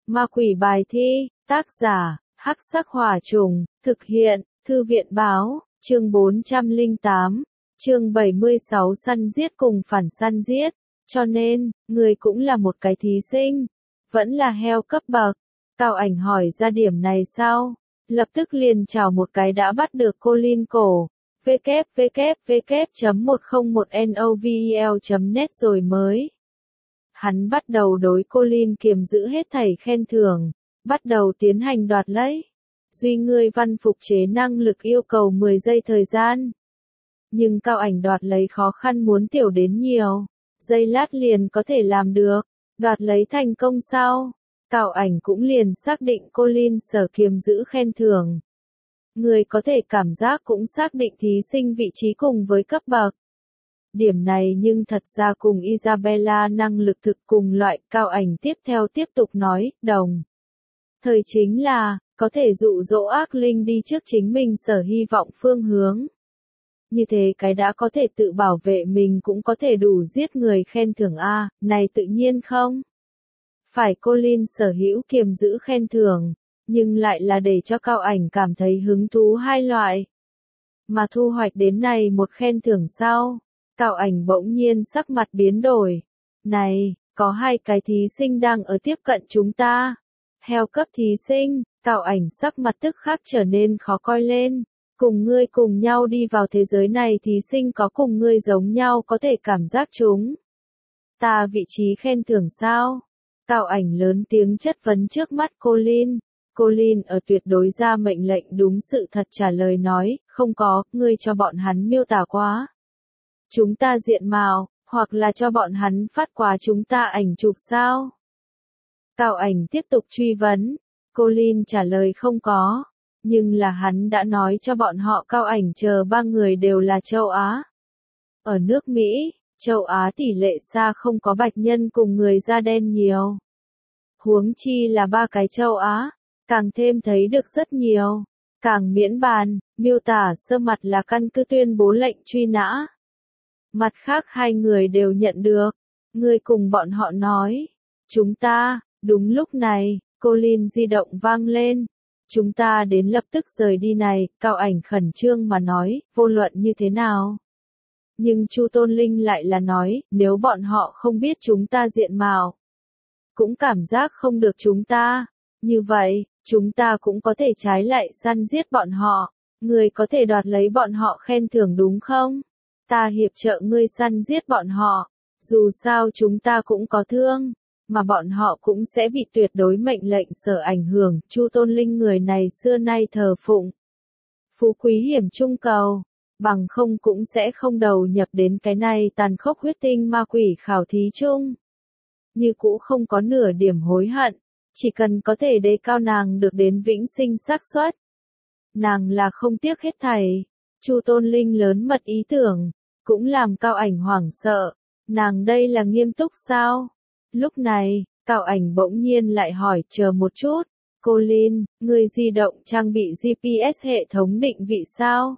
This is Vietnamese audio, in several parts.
Ma quỷ bài thi, tác giả, Hắc Sắc Hỏa Trùng, thực hiện, Thư viện báo, chương 408, chương 76 săn giết cùng phản săn giết, cho nên, người cũng là một cái thí sinh, vẫn là heo cấp bậc. Cao Ảnh hỏi ra điểm này sau, lập tức liền chào một cái đã bắt được Colin cổ, www.101novel.net rồi mới. Hắn bắt đầu đối Colin kiềm giữ hết thảy khen thưởng, bắt đầu tiến hành đoạt lấy. Duy ngươi văn phục chế năng lực yêu cầu 10 giây thời gian. Nhưng Cao Ảnh đoạt lấy khó khăn muốn tiểu đến nhiều, giây lát liền có thể làm được, đoạt lấy thành công sau. Cao Ảnh cũng liền xác định Colin sở kiềm giữ khen thưởng. Người có thể cảm giác cũng xác định thí sinh vị trí cùng với cấp bậc. Điểm này nhưng thật ra cùng Isabella năng lực thực cùng loại. Cao Ảnh tiếp theo tiếp tục nói, đồng thời chính là, có thể dụ dỗ ác linh đi trước chính mình sở hy vọng phương hướng. Như thế cái đã có thể tự bảo vệ mình cũng có thể đủ giết người khen thưởng A, này tự nhiên không? Phải Colin sở hữu kiềm giữ khen thưởng, nhưng lại là để cho Cao Ảnh cảm thấy hứng thú hai loại. Mà thu hoạch đến này một khen thưởng sau, Cao Ảnh bỗng nhiên sắc mặt biến đổi. Này, có hai cái thí sinh đang ở tiếp cận chúng ta. Heo cấp thí sinh, Cao Ảnh sắc mặt tức khắc trở nên khó coi lên. Cùng ngươi cùng nhau đi vào thế giới này thí sinh có cùng ngươi giống nhau có thể cảm giác chúng. Ta vị trí khen thưởng sao? Cao Ảnh lớn tiếng chất vấn trước mắt Colin. Colin ở tuyệt đối ra mệnh lệnh đúng sự thật trả lời nói, không có, ngươi cho bọn hắn miêu tả quá. Chúng ta diện mạo, hoặc là cho bọn hắn phát quá chúng ta ảnh chụp sao? Cao Ảnh tiếp tục truy vấn. Colin trả lời không có. Nhưng là hắn đã nói cho bọn họ Cao Ảnh chờ ba người đều là châu Á. Ở nước Mỹ, châu Á tỷ lệ xa không có bạch nhân cùng người da đen nhiều. Huống chi là ba cái châu Á, càng thêm thấy được rất nhiều. Càng miễn bàn, miêu tả sơ mặt là căn cứ tuyên bố lệnh truy nã. Mặt khác hai người đều nhận được. Người cùng bọn họ nói. Chúng ta, đúng lúc này, Colin di động vang lên. Chúng ta đến lập tức rời đi này, Cao Ảnh khẩn trương mà nói, vô luận như thế nào. Nhưng Chu Tôn Linh lại là nói, nếu bọn họ không biết chúng ta diện mạo, cũng cảm giác không được chúng ta, như vậy, chúng ta cũng có thể trái lại săn giết bọn họ, người có thể đoạt lấy bọn họ khen thưởng đúng không? Ta hiệp trợ ngươi săn giết bọn họ, dù sao chúng ta cũng có thương. Mà bọn họ cũng sẽ bị tuyệt đối mệnh lệnh sở ảnh hưởng. Chu Tôn Linh người này xưa nay thờ phụng phú quý hiểm trung cầu, bằng không cũng sẽ không đầu nhập đến cái này tàn khốc huyết tinh ma quỷ khảo thí chung. Như cũ không có nửa điểm hối hận, chỉ cần có thể đề cao nàng được đến vĩnh sinh xác suất. Nàng là không tiếc hết thảy. Chu Tôn Linh lớn mật ý tưởng, cũng làm Cao Ảnh hoảng sợ. Nàng đây là nghiêm túc sao? Lúc này, Cao Ảnh bỗng nhiên lại hỏi chờ một chút. Colin, người di động trang bị GPS hệ thống định vị sao?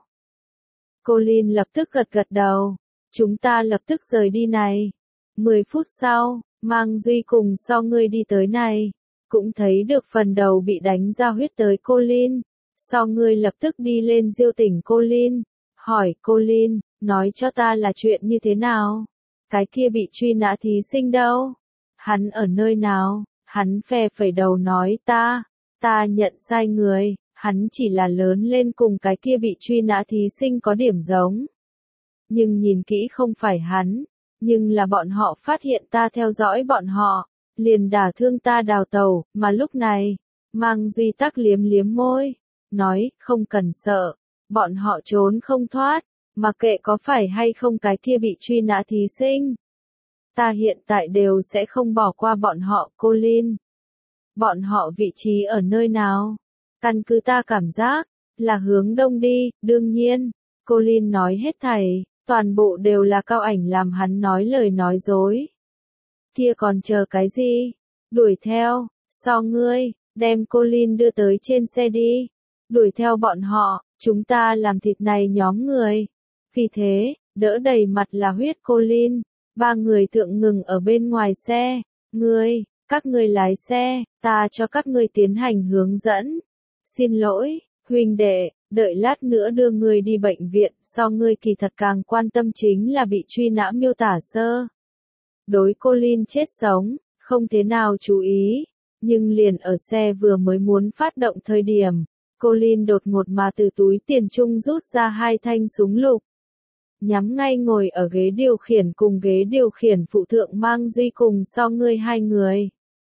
Colin lập tức gật đầu. Chúng ta lập tức rời đi này. 10 phút sau, mang Duy cùng sau ngươi đi tới này. Cũng thấy được phần đầu bị đánh ra huyết tới Colin. Sau ngươi lập tức đi lên diêu tỉnh Colin. Hỏi Colin, nói cho ta là chuyện như thế nào? Cái kia bị truy nã thí sinh đâu? Hắn ở nơi nào? Hắn phe phẩy đầu nói ta nhận sai người, hắn chỉ là lớn lên cùng cái kia bị truy nã thí sinh có điểm giống. Nhưng nhìn kỹ không phải hắn, nhưng là bọn họ phát hiện ta theo dõi bọn họ, liền đả thương ta đào tẩu, mà lúc này, Mang Duy Tắc liếm liếm môi, nói, không cần sợ, bọn họ trốn không thoát, mà kệ có phải hay không cái kia bị truy nã thí sinh. Ta hiện tại đều sẽ không bỏ qua bọn họ, Colin. Bọn họ vị trí ở nơi nào? Căn cứ ta cảm giác, là hướng đông đi, đương nhiên. Colin nói hết thảy, toàn bộ đều là Cao Ảnh làm hắn nói lời nói dối. Kia còn chờ cái gì? Đuổi theo, so ngươi, đem Colin đưa tới trên xe đi. Đuổi theo bọn họ, chúng ta làm thịt này nhóm người. Vì thế, đỡ đầy mặt là huyết Colin. Ba người thượng ngừng ở bên ngoài xe. Ngươi, Các ngươi lái xe, ta cho các ngươi tiến hành hướng dẫn. Xin lỗi, huynh đệ, đợi lát nữa đưa ngươi đi bệnh viện, so ngươi kỳ thật càng quan tâm chính là bị truy nã miêu tả sơ. Đối Colin chết sống, không thế nào chú ý, nhưng liền ở xe vừa mới muốn phát động thời điểm, Colin đột ngột mà từ túi tiền trung rút ra 2 thanh súng lục. Nhắm ngay ngồi ở ghế điều khiển cùng ghế điều khiển phụ thượng Mang Duy cùng so ngươi 2 người.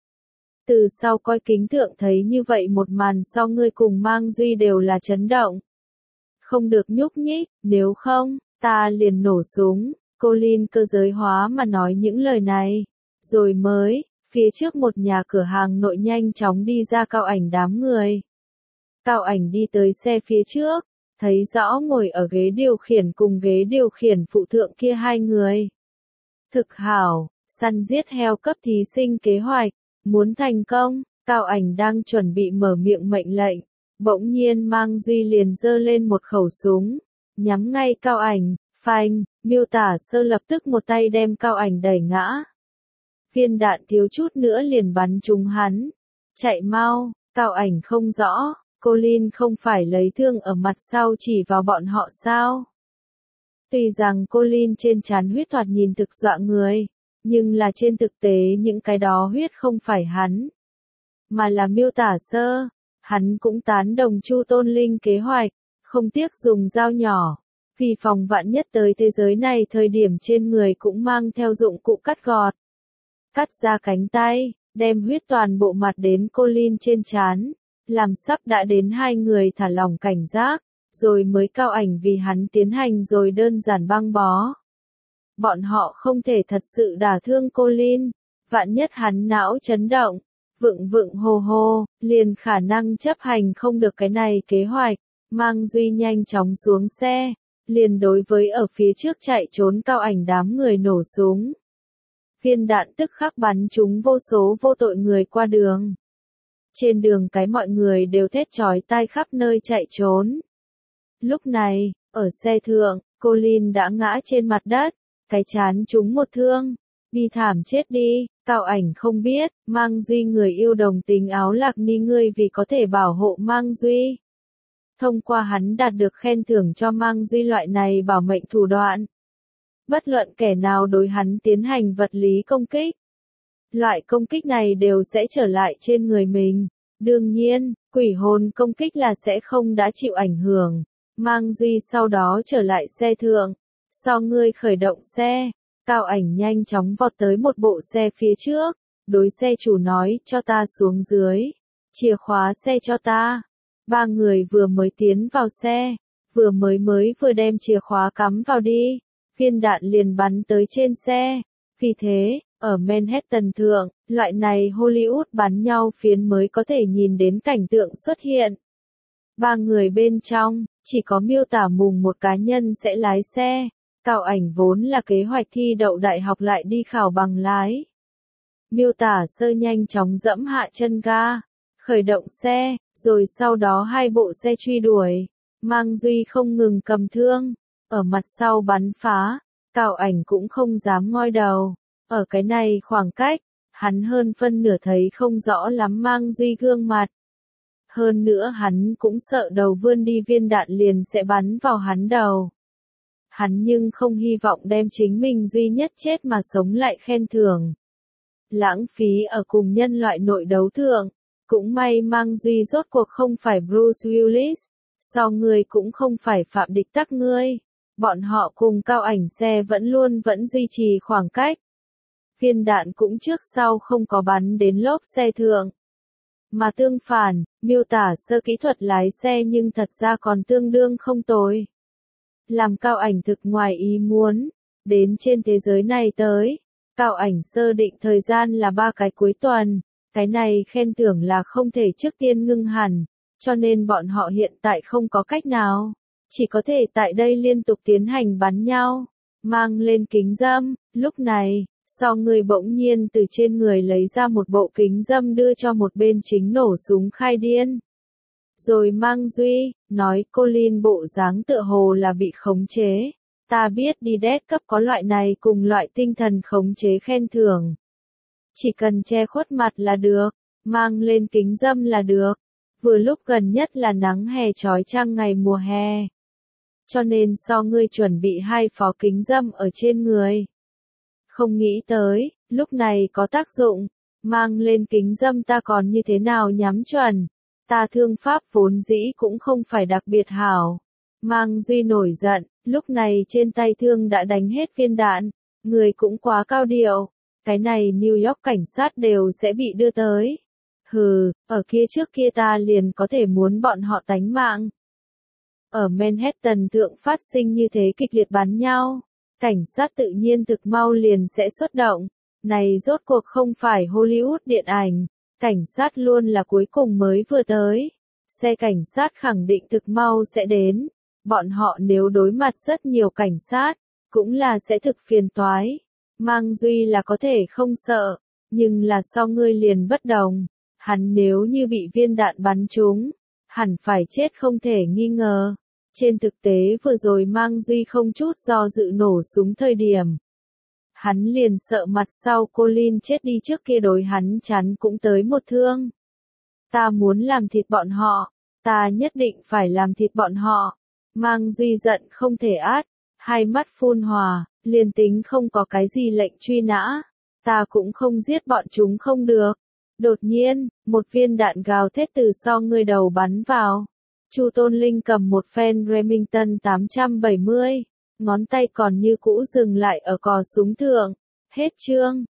Từ sau coi kính thượng thấy như vậy một màn so ngươi cùng Mang Duy đều là chấn động. Không được nhúc nhích, nếu không, ta liền nổ súng. Colin cơ giới hóa mà nói những lời này. Rồi mới, phía trước một nhà cửa hàng nội nhanh chóng đi ra Cao Ảnh đám người. Cao Ảnh đi tới xe phía trước, thấy rõ ngồi ở ghế điều khiển cùng ghế điều khiển phụ thượng kia 2 người. Thực hảo, săn giết heo cấp thí sinh kế hoạch, muốn thành công, Cao Ảnh đang chuẩn bị mở miệng mệnh lệnh, bỗng nhiên Mang Duy liền giơ lên một khẩu súng, nhắm ngay Cao Ảnh, phanh, miêu tả sơ lập tức một tay đem Cao Ảnh đẩy ngã. Viên đạn thiếu chút nữa liền bắn trúng hắn. Chạy mau, Cao Ảnh không rõ, Colin không phải lấy thương ở mặt sau chỉ vào bọn họ sao? Tuy rằng Colin trên trán huyết thoạt nhìn thực dọa người, nhưng là trên thực tế những cái đó huyết không phải hắn, mà là miêu tả sơ. Hắn cũng tán đồng Chu Tôn Linh kế hoạch, không tiếc dùng dao nhỏ, vì phòng vạn nhất tới thế giới này thời điểm trên người cũng mang theo dụng cụ cắt gọt. Cắt ra cánh tay, đem huyết toàn bộ mặt đến Colin trên trán, làm sắp đã đến 2 người thả lỏng cảnh giác, rồi mới Cao Ảnh vì hắn tiến hành rồi đơn giản băng bó. Bọn họ không thể thật sự đả thương Colin, vạn nhất hắn não chấn động, vựng hồ hồ, liền khả năng chấp hành không được cái này kế hoạch. Mang Duy nhanh chóng xuống xe, liền đối với ở phía trước chạy trốn Cao Ảnh đám người nổ súng. Viên đạn tức khắc bắn trúng vô số vô tội người qua đường. Trên đường cái mọi người đều thét chói tai khắp nơi chạy trốn. Lúc này, ở xe thượng, Colin đã ngã trên mặt đất, cái trán trúng một thương, bi thảm chết đi. Cao Ảnh không biết, Mang Duy người yêu đồng tính áo lạc ni ngươi vì có thể bảo hộ Mang Duy. Thông qua hắn đạt được khen thưởng cho Mang Duy loại này bảo mệnh thủ đoạn. Bất luận kẻ nào đối hắn tiến hành vật lý công kích. Loại công kích này đều sẽ trở lại trên người mình. Đương nhiên, quỷ hồn công kích là sẽ không đã chịu ảnh hưởng. Mang Duy sau đó trở lại xe thượng. Sau ngươi khởi động xe, Cao Ảnh nhanh chóng vọt tới một bộ xe phía trước. Đối xe chủ nói cho ta xuống dưới. Chìa khóa xe cho ta. 3 người vừa mới tiến vào xe. Vừa vừa đem chìa khóa cắm vào đi. Viên đạn liền bắn tới trên xe. Vì thế, ở Manhattan thượng, loại này Hollywood bắn nhau phiến mới có thể nhìn đến cảnh tượng xuất hiện. 3 người bên trong, chỉ có miêu tả mùng một cá nhân sẽ lái xe. Cao Ảnh vốn là kế hoạch thi đậu đại học lại đi khảo bằng lái. Miêu tả sơ nhanh chóng dẫm hạ chân ga, khởi động xe, rồi sau đó 2 bộ xe truy đuổi. Mang Duy không ngừng cầm thương, ở mặt sau bắn phá. Cao Ảnh cũng không dám ngoi đầu. Ở cái này khoảng cách, hắn hơn phân nửa thấy không rõ lắm Mang Duy gương mặt. Hơn nữa hắn cũng sợ đầu vươn đi viên đạn liền sẽ bắn vào hắn đầu. Hắn nhưng không hy vọng đem chính mình duy nhất chết mà sống lại khen thưởng. Lãng phí ở cùng nhân loại nội đấu thượng. Cũng may Mang Duy rốt cuộc không phải Bruce Willis. So ngươi cũng không phải Phạm Địch Tắc ngươi. Bọn họ cùng Cao Ảnh xe vẫn duy trì khoảng cách. Viên đạn cũng trước sau không có bắn đến lốp xe thượng. Mà tương phản, miêu tả sơ kỹ thuật lái xe nhưng thật ra còn tương đương không tồi. Làm Cao Ảnh thực ngoài ý muốn. Đến trên thế giới này tới, Cao Ảnh sơ định thời gian là 3 cái cuối tuần. Cái này khen thưởng là không thể trước tiên ngưng hẳn, cho nên bọn họ hiện tại không có cách nào. Chỉ có thể tại đây liên tục tiến hành bắn nhau, mang lên kính râm. Lúc này, sau người bỗng nhiên từ trên người lấy ra một bộ kính râm đưa cho một bên chính nổ súng khai điên. Rồi Mang Duy, nói Colin bộ dáng tựa hồ là bị khống chế. Ta biết đi đét cấp có loại này cùng loại tinh thần khống chế khen thưởng. Chỉ cần che khuất mặt là được, mang lên kính râm là được. Vừa lúc gần nhất là nắng hè chói chang ngày mùa hè. Cho nên ngươi chuẩn bị 2 phó kính râm ở trên người. Không nghĩ tới, lúc này có tác dụng, mang lên kính râm ta còn như thế nào nhắm chuẩn. Ta thương pháp vốn dĩ cũng không phải đặc biệt hảo. Mang Duy nổi giận, lúc này trên tay thương đã đánh hết viên đạn, người cũng quá cao điệu. Cái này New York cảnh sát đều sẽ bị đưa tới. Hừ, ở kia trước kia ta liền có thể muốn bọn họ tánh mạng. Ở Manhattan thượng phát sinh như thế kịch liệt bắn nhau. Cảnh sát tự nhiên thực mau liền sẽ xuất động. Này rốt cuộc không phải Hollywood điện ảnh. Cảnh sát luôn là cuối cùng mới vừa tới. Xe cảnh sát khẳng định thực mau sẽ đến. Bọn họ nếu đối mặt rất nhiều cảnh sát, cũng là sẽ thực phiền toái. Mang Duy là có thể không sợ, nhưng là ngươi liền bất đồng. Hắn nếu như bị viên đạn bắn trúng, hẳn phải chết không thể nghi ngờ. Trên thực tế vừa rồi Mang Duy không chút do dự nổ súng thời điểm. Hắn liền sợ mặt sau Colin chết đi trước kia đối hắn chắn cũng tới một thương. Ta muốn làm thịt bọn họ, ta nhất định phải làm thịt bọn họ. Mang Duy giận không thể át, hai mắt phun hỏa, liền tính không có cái gì lệnh truy nã, ta cũng không giết bọn chúng không được. Đột nhiên, một viên đạn gào thét từ người đầu bắn vào. Chu Tôn Linh cầm một phen Remington 870, ngón tay còn như cũ dừng lại ở cò súng thượng. Hết chương.